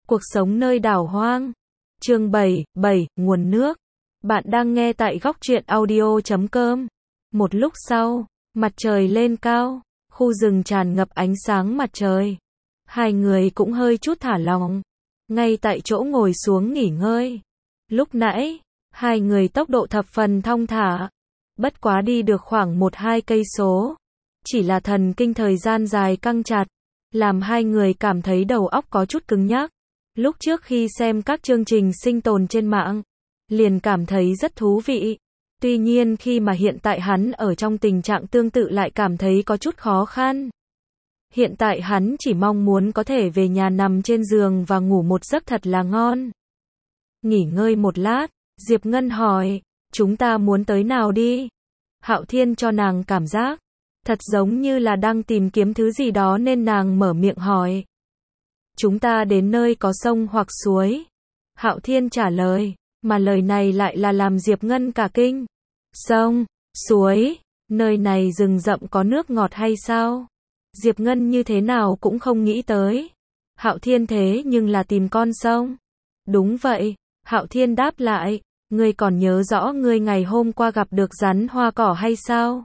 Cuộc sống nơi đảo hoang. Chương 7, nguồn nước. Bạn đang nghe tại góc truyện audio.com. Một lúc sau, mặt trời lên cao, khu rừng tràn ngập ánh sáng mặt trời. Hai người cũng hơi chút thả lỏng, ngay tại chỗ ngồi xuống nghỉ ngơi. Lúc nãy, hai người tốc độ thập phần thong thả, bất quá đi được khoảng 1-2 cây số. Chỉ là thần kinh thời gian dài căng chặt, làm hai người cảm thấy đầu óc có chút cứng nhắc. Lúc trước khi xem các chương trình sinh tồn trên mạng, liền cảm thấy rất thú vị. Tuy nhiên khi mà hiện tại hắn ở trong tình trạng tương tự lại cảm thấy có chút khó khăn. Hiện tại hắn chỉ mong muốn có thể về nhà nằm trên giường và ngủ một giấc thật là ngon. Nghỉ ngơi một lát, Diệp Ngân hỏi, chúng ta muốn tới nào đi? Hạo Thiên cho nàng cảm giác thật giống như là đang tìm kiếm thứ gì đó nên nàng mở miệng hỏi. Chúng ta đến nơi có sông hoặc suối. Hạo Thiên trả lời, mà lời này lại là làm Diệp Ngân cả kinh. Sông, suối, nơi này rừng rậm có nước ngọt hay sao? Diệp Ngân như thế nào cũng không nghĩ tới. Hạo Thiên thế nhưng là tìm con sông. Đúng vậy, Hạo Thiên đáp lại, ngươi còn nhớ rõ ngươi ngày hôm qua gặp được rắn hoa cỏ hay sao?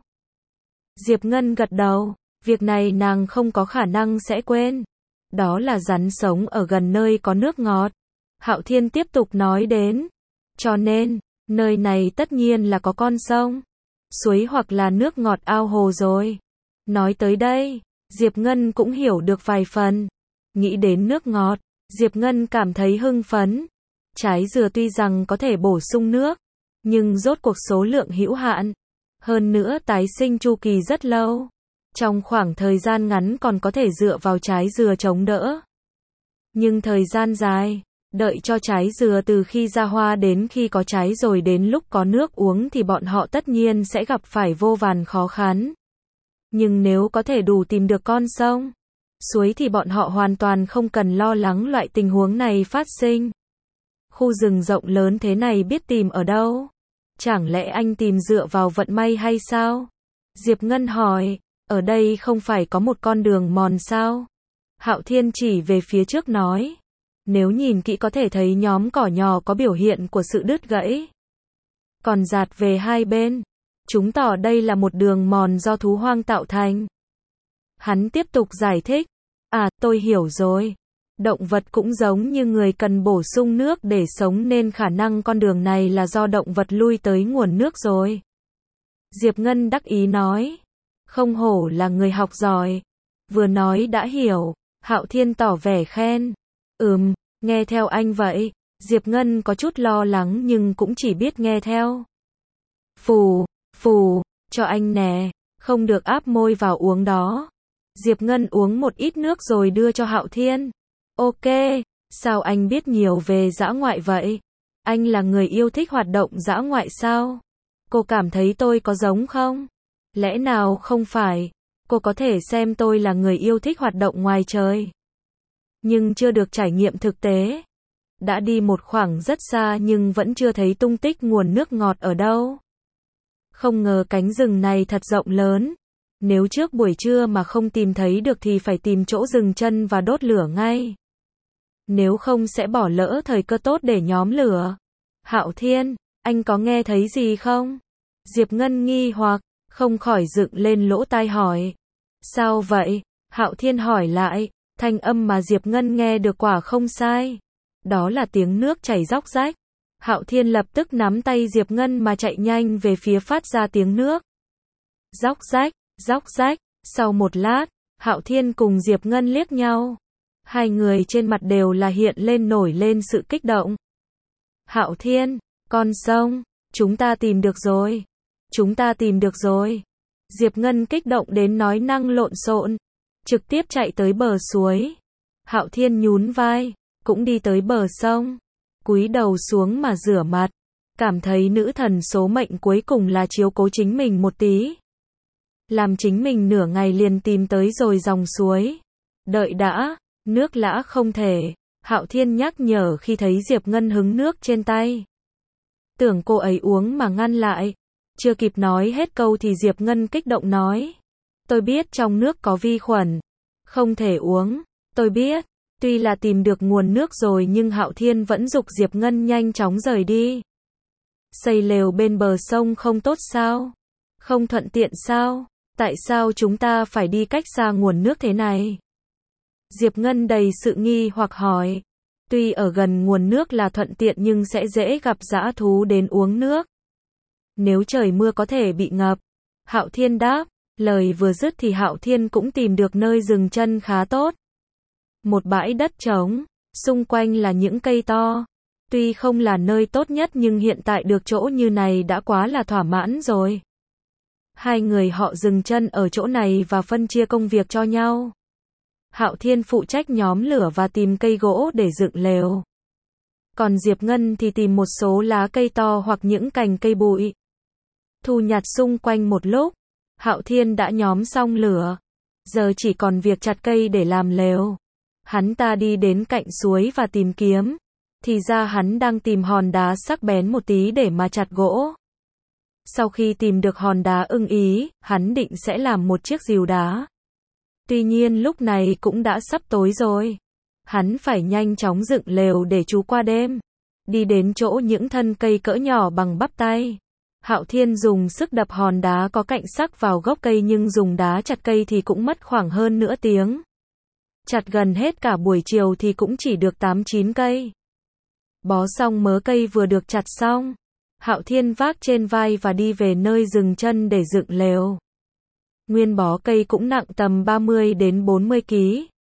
Diệp Ngân gật đầu, việc này nàng không có khả năng sẽ quên. Đó là rắn sống ở gần nơi có nước ngọt. Hạo Thiên tiếp tục nói đến. Cho nên, nơi này tất nhiên là có con sông, suối hoặc là nước ngọt ao hồ rồi. Nói tới đây, Diệp Ngân cũng hiểu được vài phần. Nghĩ đến nước ngọt, Diệp Ngân cảm thấy hưng phấn. Trái dừa tuy rằng có thể bổ sung nước, nhưng rốt cuộc số lượng hữu hạn. Hơn nữa tái sinh chu kỳ rất lâu. Trong khoảng thời gian ngắn còn có thể dựa vào trái dừa chống đỡ. Nhưng thời gian dài, đợi cho trái dừa từ khi ra hoa đến khi có trái rồi đến lúc có nước uống thì bọn họ tất nhiên sẽ gặp phải vô vàn khó khăn. Nhưng nếu có thể đủ tìm được con sông, suối thì bọn họ hoàn toàn không cần lo lắng loại tình huống này phát sinh. Khu rừng rộng lớn thế này biết tìm ở đâu? Chẳng lẽ anh tìm dựa vào vận may hay sao? Diệp Ngân hỏi, ở đây không phải có một con đường mòn sao? Hạo Thiên chỉ về phía trước nói, nếu nhìn kỹ có thể thấy nhóm cỏ nhỏ có biểu hiện của sự đứt gãy. Còn dạt về hai bên, chứng tỏ đây là một đường mòn do thú hoang tạo thành. Hắn tiếp tục giải thích, tôi hiểu rồi. Động vật cũng giống như người cần bổ sung nước để sống nên khả năng con đường này là do động vật lui tới nguồn nước rồi. Diệp Ngân đắc ý nói, không hổ là người học giỏi. Vừa nói đã hiểu, Hạo Thiên tỏ vẻ khen. Nghe theo anh vậy. Diệp Ngân có chút lo lắng nhưng cũng chỉ biết nghe theo. Phù, cho anh nè, không được áp môi vào uống đó. Diệp Ngân uống một ít nước rồi đưa cho Hạo Thiên. Ok, sao anh biết nhiều về dã ngoại vậy? Anh là người yêu thích hoạt động dã ngoại sao? Cô cảm thấy tôi có giống không? Lẽ nào không phải? Cô có thể xem tôi là người yêu thích hoạt động ngoài trời, nhưng chưa được trải nghiệm thực tế. Đã đi một khoảng rất xa nhưng vẫn chưa thấy tung tích nguồn nước ngọt ở đâu. Không ngờ cánh rừng này thật rộng lớn. Nếu trước buổi trưa mà không tìm thấy được thì phải tìm chỗ dừng chân và đốt lửa ngay. Nếu không sẽ bỏ lỡ thời cơ tốt để nhóm lửa. Hạo Thiên, anh có nghe thấy gì không? Diệp Ngân nghi hoặc, không khỏi dựng lên lỗ tai hỏi. Sao vậy? Hạo Thiên hỏi lại, thanh âm mà Diệp Ngân nghe được quả không sai. Đó là tiếng nước chảy róc rách. Hạo Thiên lập tức nắm tay Diệp Ngân mà chạy nhanh về phía phát ra tiếng nước. Róc rách. Sau một lát, Hạo Thiên cùng Diệp Ngân liếc nhau. Hai người trên mặt đều là hiện lên nổi lên sự kích động. Hạo Thiên, con sông, chúng ta tìm được rồi. Diệp Ngân kích động đến nói năng lộn xộn, trực tiếp chạy tới bờ suối. Hạo Thiên nhún vai, cũng đi tới bờ sông, cúi đầu xuống mà rửa mặt, cảm thấy nữ thần số mệnh cuối cùng là chiếu cố chính mình một tí. Làm chính mình nửa ngày liền tìm tới rồi dòng suối. Đợi đã, nước lã không thể. Hạo Thiên nhắc nhở khi thấy Diệp Ngân hứng nước trên tay. Tưởng cô ấy uống mà ngăn lại. Chưa kịp nói hết câu thì Diệp Ngân kích động nói. Tôi biết trong nước có vi khuẩn, không thể uống. Tôi biết, Tuy là tìm được nguồn nước rồi nhưng Hạo Thiên vẫn giục Diệp Ngân nhanh chóng rời đi. Xây lều bên bờ sông không tốt sao? Không thuận tiện sao? Tại sao chúng ta phải đi cách xa nguồn nước thế này? Diệp Ngân đầy sự nghi hoặc hỏi. Tuy ở gần nguồn nước là thuận tiện nhưng sẽ dễ gặp dã thú đến uống nước. Nếu trời mưa có thể bị ngập. Hạo Thiên đáp. Lời vừa dứt thì Hạo Thiên cũng tìm được nơi dừng chân khá tốt. Một bãi đất trống, xung quanh là những cây to. Tuy không là nơi tốt nhất nhưng hiện tại được chỗ như này đã quá là thỏa mãn rồi. Hai người họ dừng chân ở chỗ này và phân chia công việc cho nhau. Hạo Thiên phụ trách nhóm lửa và tìm cây gỗ để dựng lều. Còn Diệp Ngân thì tìm một số lá cây to hoặc những cành cây bụi. Thu nhặt xung quanh một lúc, Hạo Thiên đã nhóm xong lửa. Giờ chỉ còn việc chặt cây để làm lều. Hắn ta đi đến cạnh suối và tìm kiếm. Thì ra hắn đang tìm hòn đá sắc bén một tí để mà chặt gỗ. Sau khi tìm được hòn đá ưng ý, hắn định sẽ làm một chiếc rìu đá. Tuy nhiên lúc này cũng đã sắp tối rồi. Hắn phải nhanh chóng dựng lều để trú qua đêm. Đi đến chỗ những thân cây cỡ nhỏ bằng bắp tay. Hạo Thiên dùng sức đập hòn đá có cạnh sắc vào gốc cây nhưng dùng đá chặt cây thì cũng mất khoảng hơn nửa tiếng. Chặt gần hết cả buổi chiều thì cũng chỉ được 8-9 cây. Bó xong mớ cây vừa được chặt xong. Hạo Thiên vác trên vai và đi về nơi dừng chân để dựng lều. Nguyên bó cây cũng nặng tầm 30 đến 40 kg.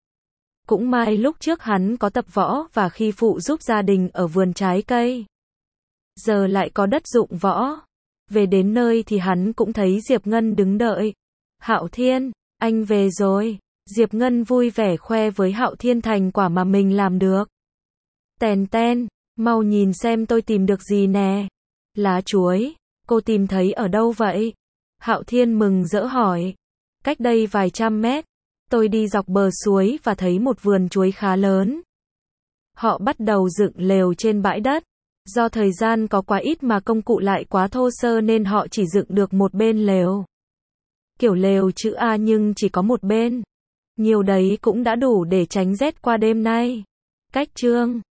Cũng may lúc trước hắn có tập võ và khi phụ giúp gia đình ở vườn trái cây. Giờ lại có đất dụng võ. Về đến nơi thì hắn cũng thấy Diệp Ngân đứng đợi. Hạo Thiên, anh về rồi. Diệp Ngân vui vẻ khoe với Hạo Thiên thành quả mà mình làm được. Tèn ten, mau nhìn xem tôi tìm được gì nè. Lá chuối, cô tìm thấy ở đâu vậy? Hạo Thiên mừng rỡ hỏi. Cách đây vài trăm mét, tôi đi dọc bờ suối và thấy một vườn chuối khá lớn. Họ bắt đầu dựng lều trên bãi đất. Do thời gian có quá ít mà công cụ lại quá thô sơ nên họ chỉ dựng được một bên lều. Kiểu lều chữ A nhưng chỉ có một bên. Nhiều đấy cũng đã đủ để tránh rét qua đêm nay. Cách chương